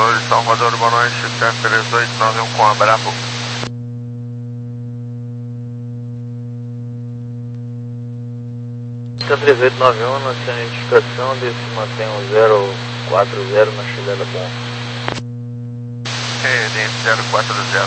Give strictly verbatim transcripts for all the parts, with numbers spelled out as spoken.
Oi, Salvador, boa noite, Cento três oito nove um com a Bravo. Cento três oito nove um, na sua identificação, desse mantém um zero quatro zero na chegada bom. É, zero quatro zero.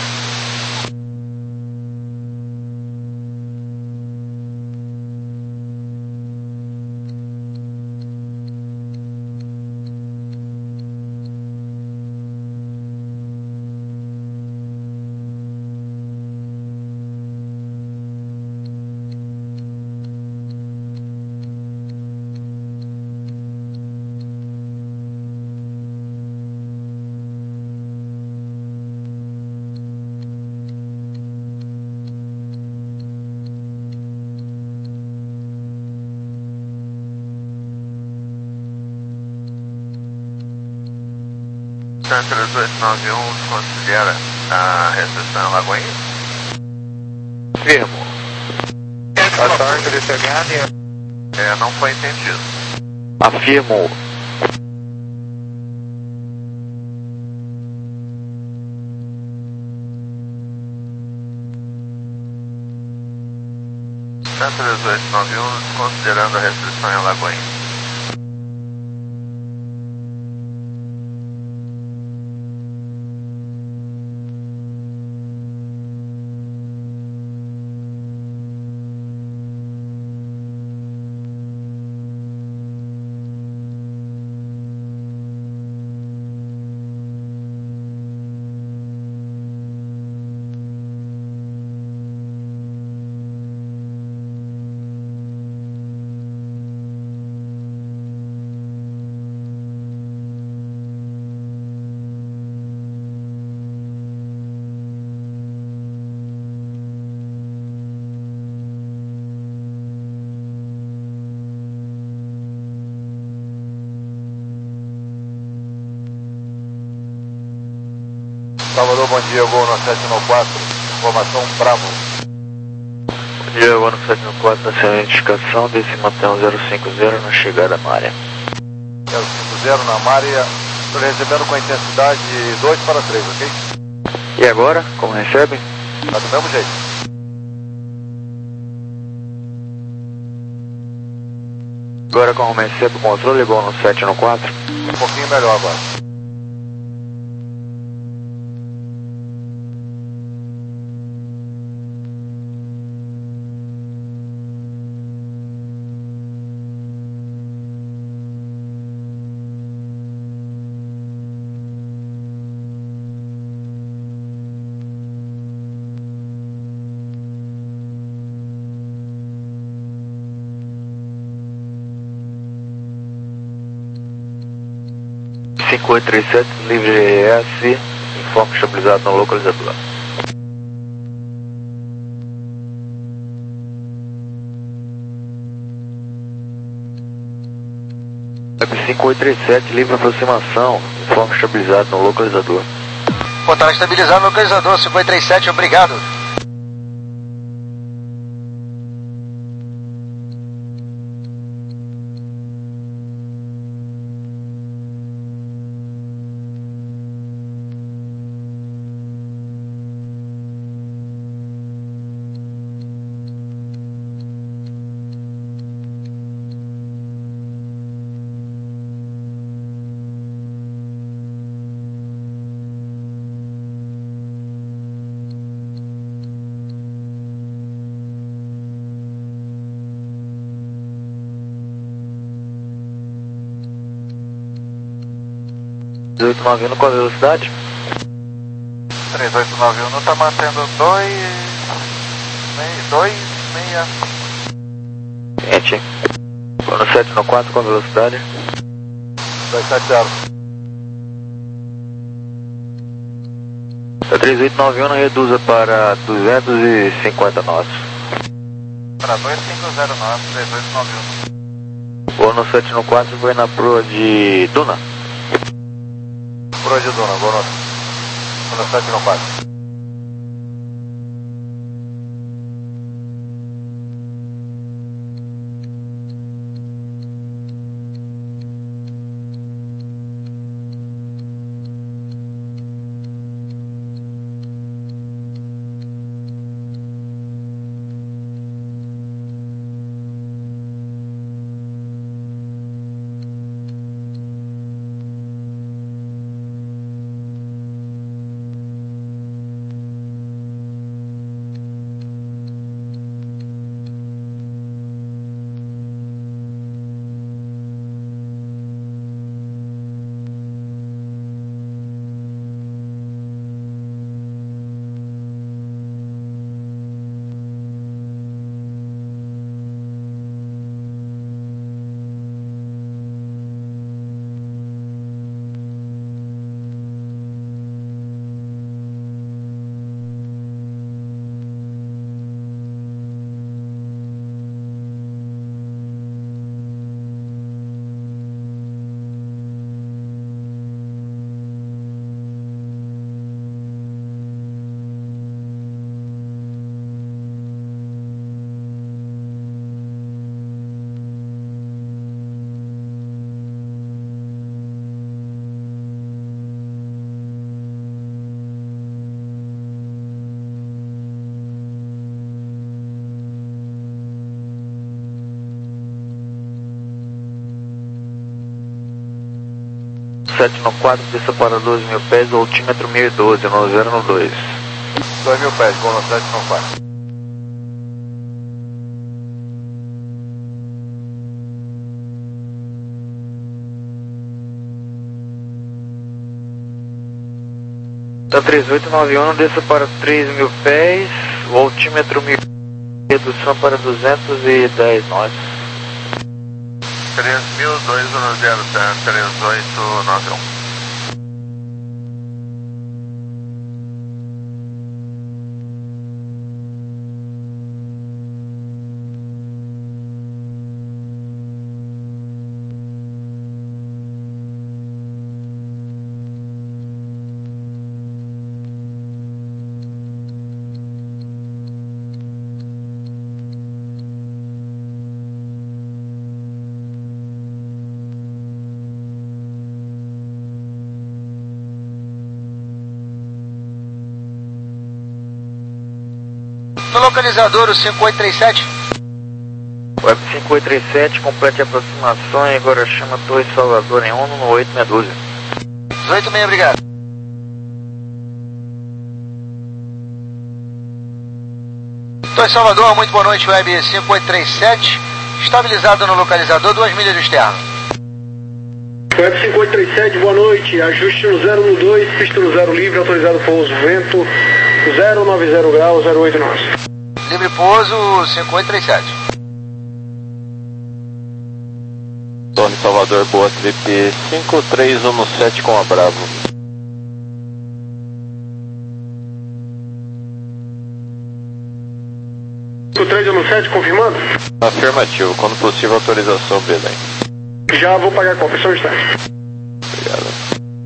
Cento três oito nove um considera a recepção em Lagoinha? Firmo. Ação de C H N. É, não foi entendido. Afirmo. Cento três oito nove um considerando a restrição em Lagoinha. Salvador, bom dia, Gol no sete nove quatro, informação Bravo. Bom dia, Gol no sete nove quatro, na sua identificação, desse mantém um zero cinco zero na chegada na área. zero cinco zero na Maria, estou recebendo com intensidade dois para três, ok? E agora, como recebe? Tá do mesmo jeito. Agora como recebe o controle, Gol no sete nove quatro. Um pouquinho melhor agora. cinco oito três sete, livre G S, informe estabilizado no localizador. cinco oito três sete, livre aproximação, informe estabilizado no localizador. Pô, tá estabilizado no localizador, cinco oito três sete, obrigado. dezoito nove um com a velocidade? três oito nove um está mantendo dois seis. Gente, vou no sete nove quatro com a velocidade? dois sete zero. A três oito nove um reduza para duzentos e cinquenta nós. Para dois cinco zero nove, três oito nove um. Vou no sete nove quatro, vou na proa de Duna. Proa de Duna, Gol no, no sete nove quatro. sete no quatro, desça para doze mil pés, altímetro mil e doze, no zero no dois. dois mil pés, gol no sete no quatro. Tá três oito nove um, desça para três mil pés, o altímetro mil, redução para duzentos e dez nós. três mil, dois um zero, três oito nove um. No localizador, o cinco oito três sete. Web cinco oito três sete, complete a aproximação e agora chama Torre Salvador em ONU no oito meia dúzia. dezoito meia, obrigado. Torre Salvador, muito boa noite, Web cinco oito três sete. Estabilizado no localizador, duas milhas do externo. Web cinco oito três sete, boa noite. Ajuste no zero no dois, pista no zero livre, autorizado pouso, vento zero nove zero graus, zero oito nós. Livre pouso, cinco oito três sete. Tony Salvador, boa trip cinco três um sete com a Bravo. cinco três um sete, confirmando? Afirmativo, quando possível autorização, Belém. Já vou pagar a cópia, só um instante. Obrigado.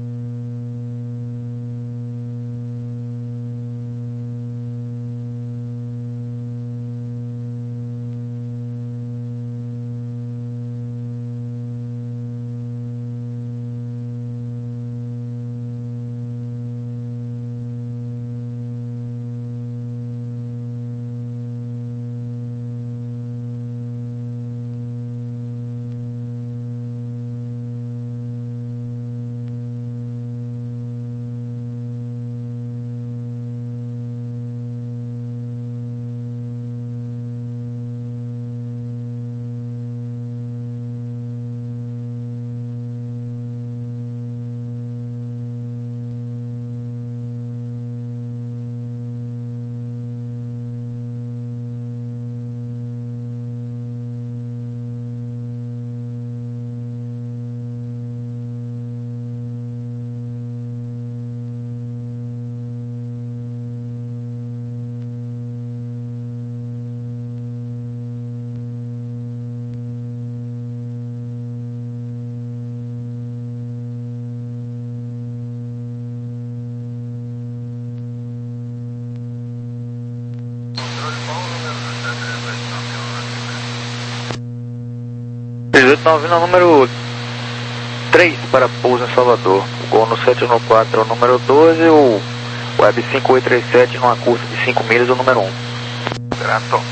três oito nove um, número três para pouso em Salvador. O gol no sete no quatro é o número doze, o Web cinco oito três sete numa curta de cinco milhas é o número um. Grato.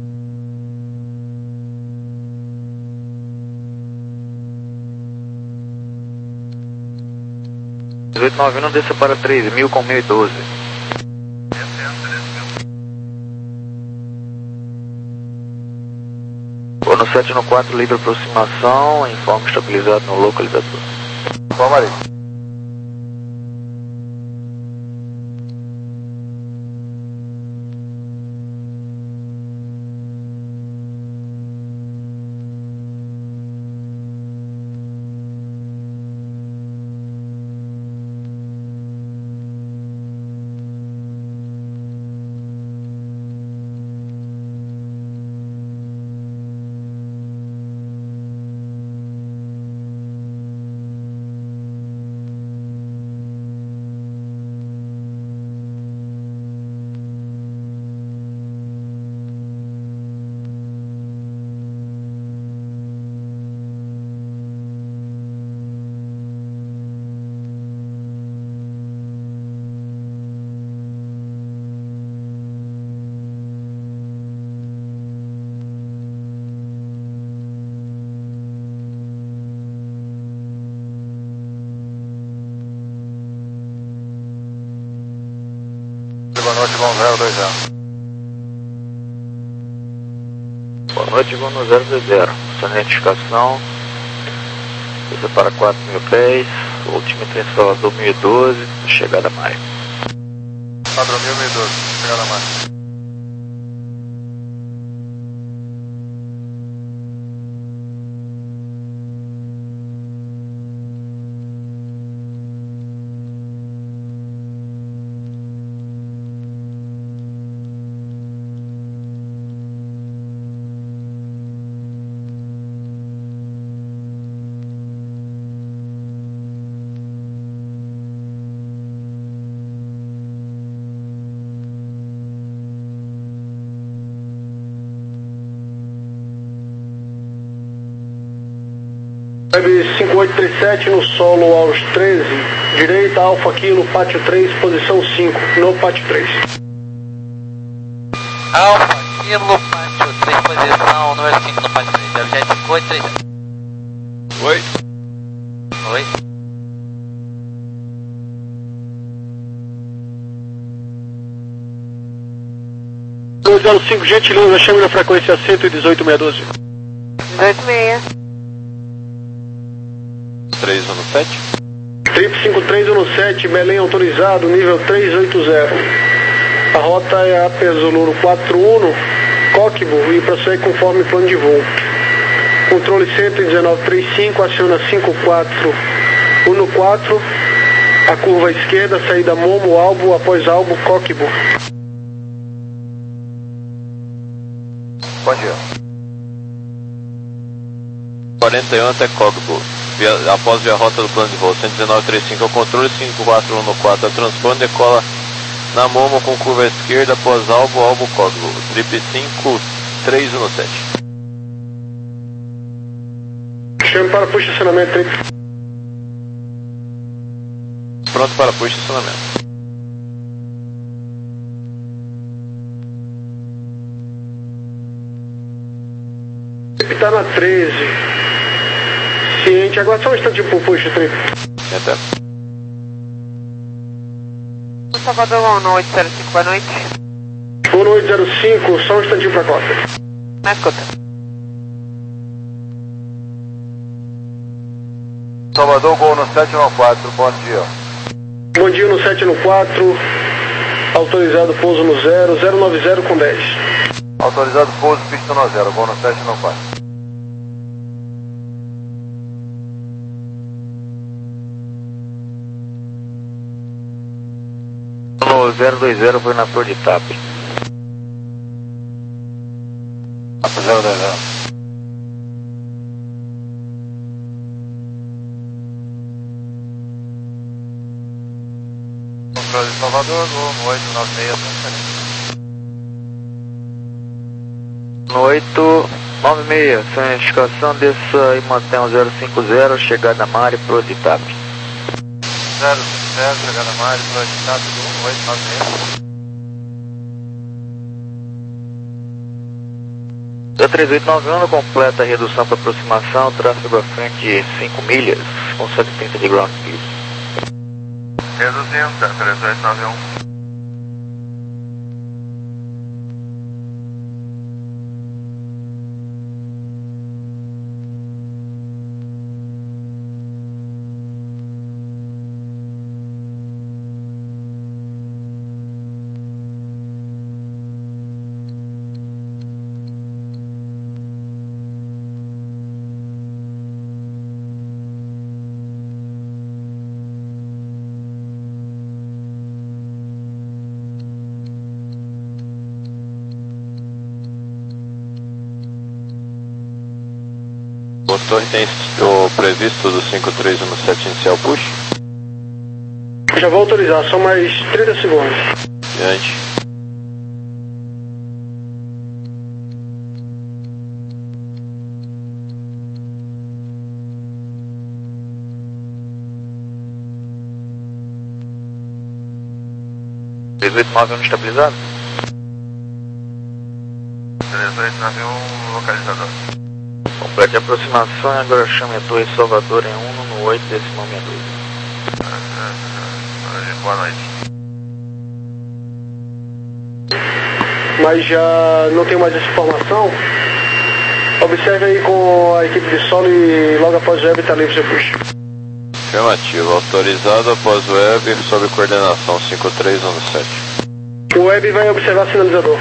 três oito nove um, desça para três mil com mil e doze. Gol no sete no quatro, livre aproximação, informe estabilizado no localizador. Vamos ali. noite, Gol zero dois zero. Boa noite, Gol zero dois zero. Sua identificação. Você para quatro mil pés. O altímetro em Salvador mil e doze. Chegada a Maio. Padrão mil, mil e doze. Chegada a Maio. Web cinco oito três sete no solo aos treze, direita, Alfa Kilo, pátio três, posição cinco, no pátio três. Alfa Kilo, pátio três, posição número cinco no pátio três, zero jet cinco oito três sete. Oi. Oi. dois zero cinco, gentileza, chame na frequência cento e dezoito mil seiscentos e doze. dezoito seis. três um sete. Trip cinco três um sete, Belém autorizado, nível três oito zero. A rota é a Pesoluro quatro um, Coquimbo, e prossegue conforme plano de voo. Controle cento e dezenove trinta e cinco, aciona cinco quatro um quatro, a curva esquerda, saída Momo, Albo, após Albo, Coquimbo. Bom dia. quarenta e um até Cockburn. Via, após via rota do plano de voo cento e dezenove trinta e cinco ao controle, cinco quatro um quatro a transpone, decola na Momo com curva à esquerda após Albo, Albo, Cockburn. Trip cinco três um sete. Chame para push estacionamento, trip. Pronto para push estacionamento. Trip tá na treze. Ciente, agora só um instantinho pro push, trip. Até. Salvador um oito zero cinco, boa noite. um oito zero cinco, só um instantinho pra costa. Na escuta. Salvador, Gol no sete um quatro, bom dia. Bom dia no sete no quatro, autorizado pouso no zero, zero nove zero com dez. Autorizado pouso, pista no zero, Gol no sete um quatro. No zero dois zero foi na Flor de Tap. zero dois zero. Controle de Salvador, Gol no oito nove seis, transferência. No oito nove seis, sem identificação, desça e mantenha o zero cinco zero, chegada a Mari, Flor de Tap. zero cinco zero, chegada a Mari, Flor de Tap, Gol oito nove seis. Da três oito nove um, completa a redução para aproximação, tráfego à frente cinco milhas, com cento e trinta de ground speed. Reduzindo, da três oito nove um. O torre tem o previsto do cinco três um sete inicial push. Já vou autorizar, só mais trinta segundos. Diante. três oito nove um estabilizado? três oito nove um localizador. Complete a aproximação e agora chame a Torre Salvador em um no oito decimal sessenta e dois. Boa noite. mas já não tenho mais essa informação. Observe aí com a equipe de solo e logo após o web está livre seu push. Afirmativo, autorizado após o web, sob coordenação cinco três um sete. O web vai observar sinalizador.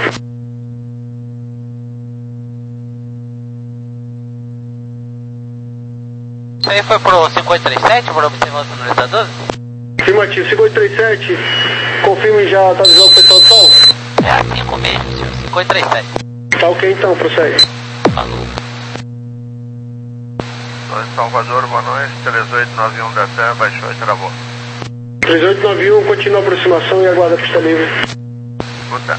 Isso aí foi pro cinco oito três sete para observar o sinalizador? Afirmativo, cinco oito três sete, confirme já tá avisando o pessoal do sol? É assim mesmo, senhor, cinco oito três sete. Tá ok então, prossegue. Falou. Oi, Salvador, boa noite, três oito nove um da Terra, baixou e travou. três oito nove um, continua a aproximação e aguarda a pista livre. Escuta.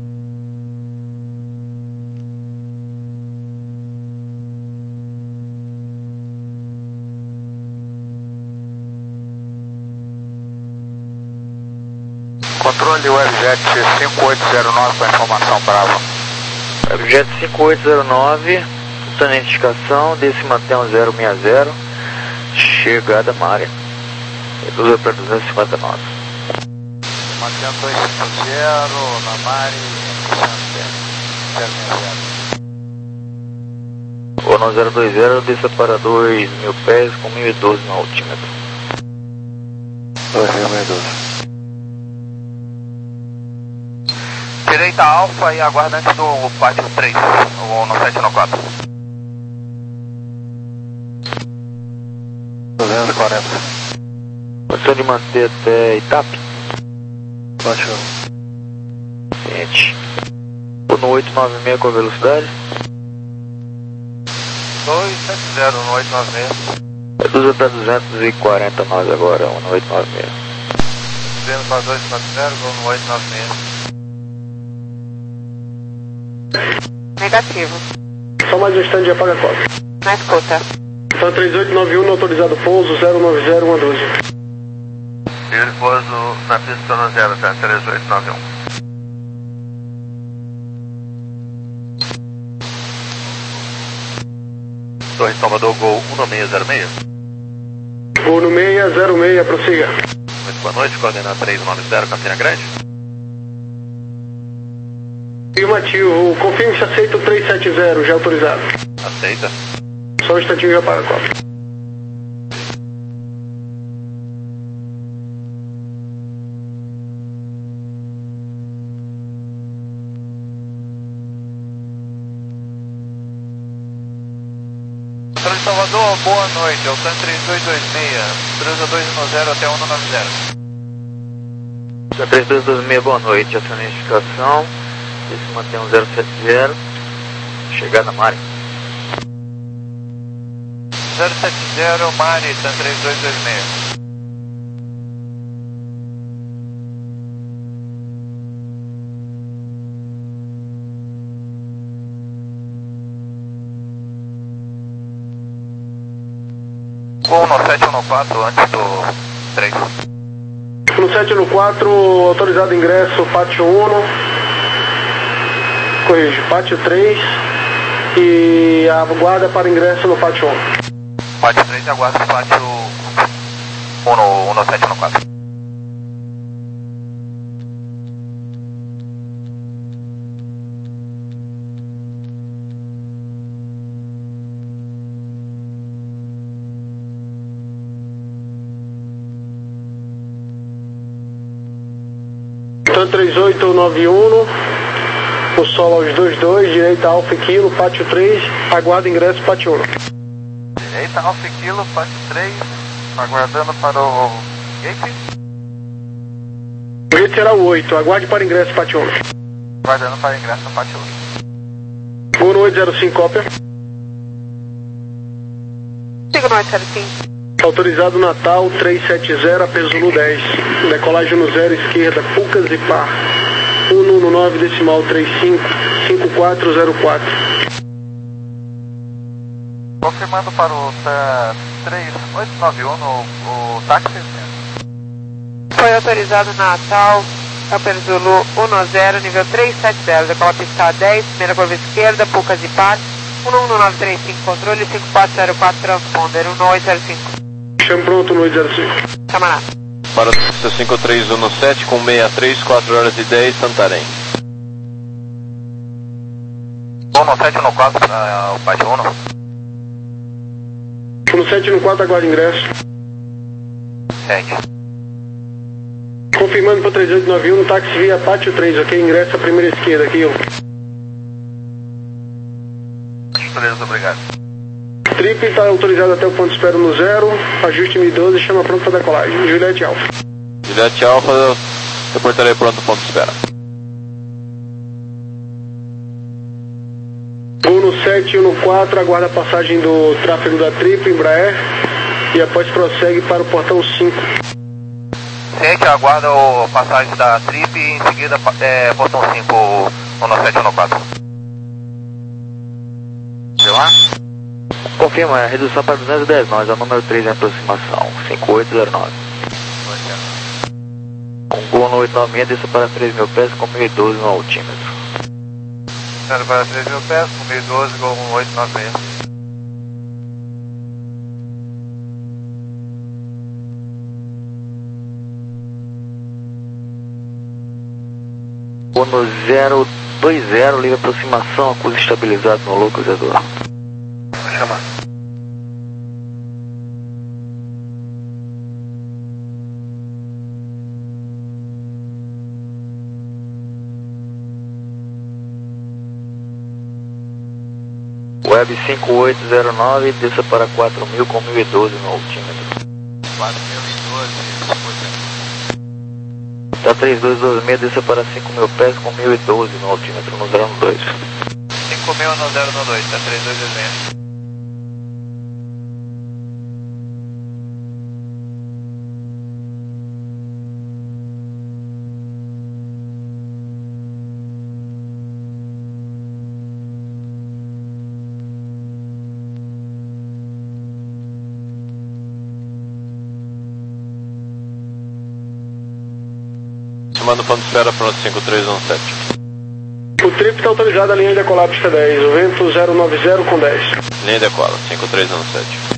Controle Webjet cinco oito zero nove para informação brava. Webjet cinco oito zero nove, tenente de indicação, desse mantém um zero seis zero, chegada na área. Reduza para duzentos e cinquenta e nove. Mantém dois cinco zero, na Mari, zero seis zero. O zero dois zero, desça para dois mil pés com mil e doze no altímetro. dois mil e doze. Direita Alfa e aguarda antes do pátio três, ou no sete no quatro. duzentos e quarenta. Condição de manter até Itape? Baixou. Gente. No oito nove seis com a velocidade? dois sete zero no oito nove seis. Reduza para duzentos e quarenta nós agora, no oito nove seis. Subindo para dois sete zero, vou no oito nove seis. Negativo. Só mais um instante de apaga a cópia. Na escuta. Então três oito nove um, no autorizado pouso, zero nove zero um doze. Livre pouso na pista no zero, tá? três oito nove um. Torre Salvador, Gol um seis zero seis. Gol no seis zero seis, prossiga. Muito boa noite, coordenada três nove zero, Campina Grande. Afirmativo, confirme se aceita o três sete zero, já autorizado. Aceita. Só um instantinho já para a cópia. Controle Salvador, boa noite, Alcan três dois dois seis, cruza dois um zero até um nove zero. três dois dois seis, boa noite, essa identificação. Esse mantém um zero sete zero, chegada na Mari. zero sete zero, Mari, Tan três dois dois seis. Gol no sete um quatro, antes do três. No sete no quatro, autorizado ingresso, pátio um. Corrige, pátio três e aguarda para ingresso no pátio um. Pátio três e aguarda o pátio um no, um no sete no quatro. Então três oito nove um, o solo aos dois dois, direita Alfa e Kilo, pátio três, aguarda ingresso pátio um. Direita Alfa e Kilo, pátio três, aguardando para o gate. O gate será o oito, aguarde para ingresso pátio um. Aguardando para ingresso no pátio um. Gol no oito zero cinco, cópia. Siga no oito zero cinco. Autorizado Natal três sete zero, A P Zulu dez. Decolagem no zero, esquerda, Pucas e Par. um um nove, decimal três cinco, cinco quatro zero quatro. Confirmando para o três oito nove um, o, o táxi. Foi autorizado Natal, Camper Zulu um zero, nível três sete zero. Decola pista dez, primeira curva esquerda, Pucas e Par. um um nove três cinco, controle cinco quatro zero quatro, transponder um oito zero cinco. Chame pronto no oito zero cinco. Camarada. Para o cinco três um sete com sessenta e três, quatro horas e dez, Santarém. um no sete no quatro para o pátio um. um no sete no quatro, aguarda ingresso. Segue. Confirmando para três oito nove um, no táxi via pátio três, ok? Ingresso à primeira esquerda aqui, ó. Beleza, obrigado. Trip está autorizado até o ponto de espera no zero, ajuste mil e doze, chama pronto para decolagem. Juliette Alfa. Juliette Alfa, reportarei pronto ponto de espera. um no sete e um no quatro, aguarda a passagem do tráfego da Trip, Embraer, e após prossegue para o portão cinco. Ciente, aguarda a passagem da Trip e em seguida é, portão cinco, um no sete e um no quatro. Vê lá? Confirma, é redução para duzentos e dez nós, é o número três em aproximação, cinco oito zero nove. Um Gol no oito nove seis, desça para três mil pés com mil e doze no altímetro. Descendo para três mil pés com mil e doze, Gol oito nove seis. Gol no zero dois zero, livre aproximação, acusa estabilizado no localizador. Vou chamar. Web cinco oito zero nove, desça para quatro mil com mil e doze no altímetro. quatro mil e doze, Tá três dois dois seis, desça para cinco mil pés com mil e doze no altímetro, no zero dois. cinco mil no zero no dois, tá três dois dois seis. Chamando ponto de espera pronto, cinco três um sete. O trip está autorizado a linha de decolar pista dez, o vento zero nove zero com dez. Linha decola, cinco três um sete.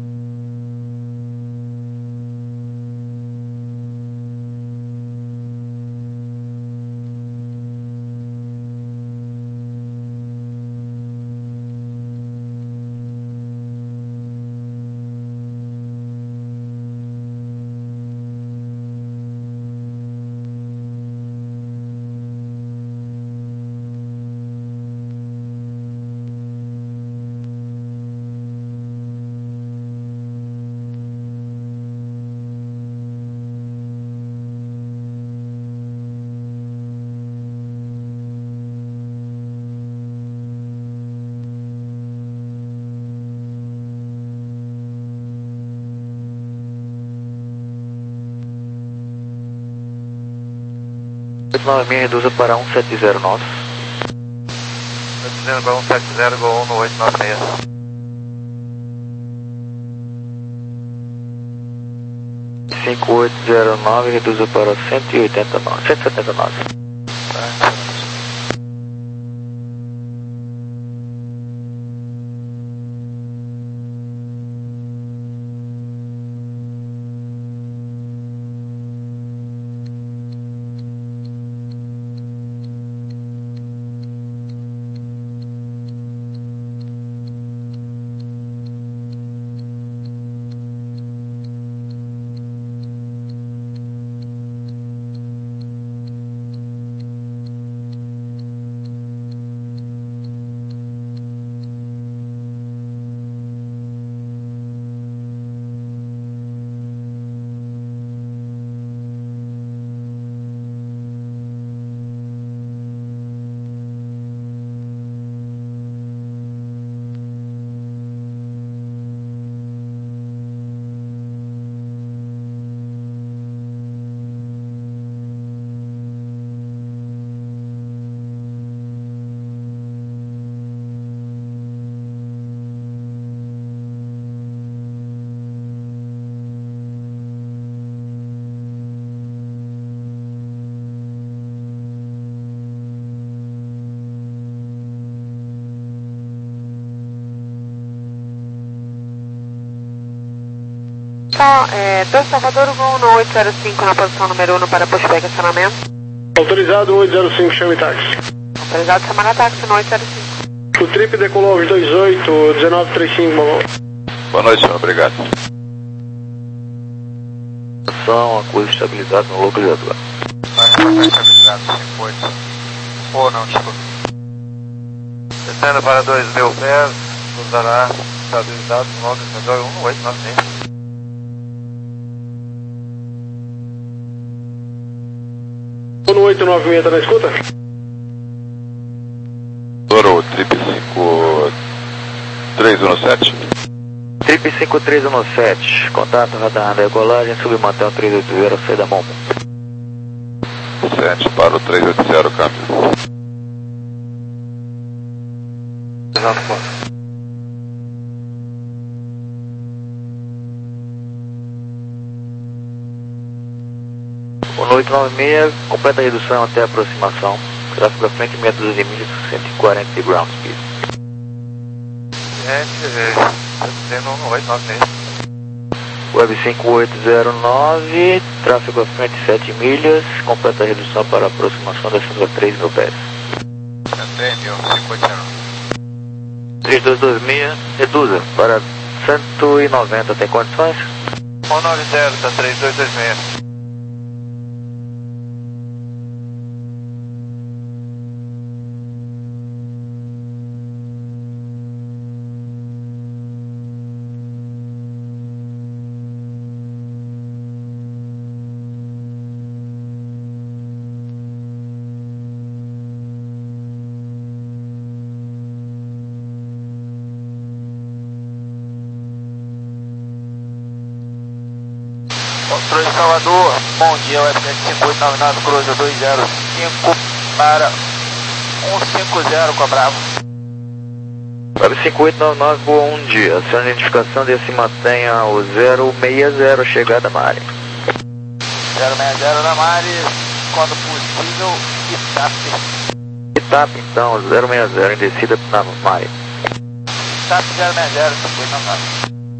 oito nove seis, reduza para um sete zero nove. Dizendo para um sete zero, Gol um no oito nove seis. cinco oito zero nove, reduza para cento e oitenta e nove, cento e setenta e nove. Tá, é, dois Salvador, Gol no oito zero cinco na posição número um para pushback acionamento. Autorizado oito zero cinco, chame táxi. Autorizado chamar a táxi no oito zero cinco. O trip decolou aos dois oito, dezenove trinta e cinco, mamão. Boa noite, senhor. Obrigado. Ação, acusa estabilizado no localizador. Vai reportar estabilizado, cinco oito. Ou não, desculpa. Descendo para dois mil pés, usará estabilizado no localizador um oito nove seis. um oito nove seis, tá na escuta? Toro, trip cinco três um sete. Trip cinco três um sete, contato radar na decolagem, submantém o três oito zero, saída da Momo. sete para o três oito zero, câmbio. Exato, pô. um oito nove seis, completa a redução até a aproximação. Tráfego à frente, meia dúzia de milhas, cento e quarenta de ground speed. Gente, descendo um oito nove seis. Web cinco oito zero nove, tráfego à frente sete milhas, completa a redução para a aproximação descendo a três mil pés. três mil, cinco oito zero. três dois dois seis, reduza para cento e noventa, tem condições? um nove zero, tá três dois dois seis. Controle Salvador, bom dia, U F J cinco oito nove nove, Cruza dois zero cinco para um cinco zero com a Bravo. Web cinco oito nove nove, boa um dia, a sua identificação desse mantenha o zero seis zero, chegada na área. zero seis zero na Mari, quando possível, Itap. Itap então, zero seis zero, em descida na Mari. Itap zero seis zero, cinco oito nove nove.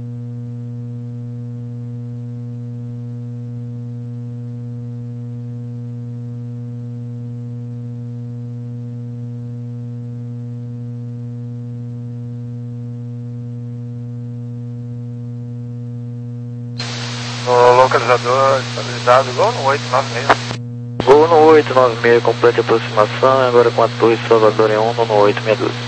No localizador estabilizado, igual no oito nove seis. Voo no oito nove seis, complete a aproximação, agora com a torre Salvador em um no oito seis dois.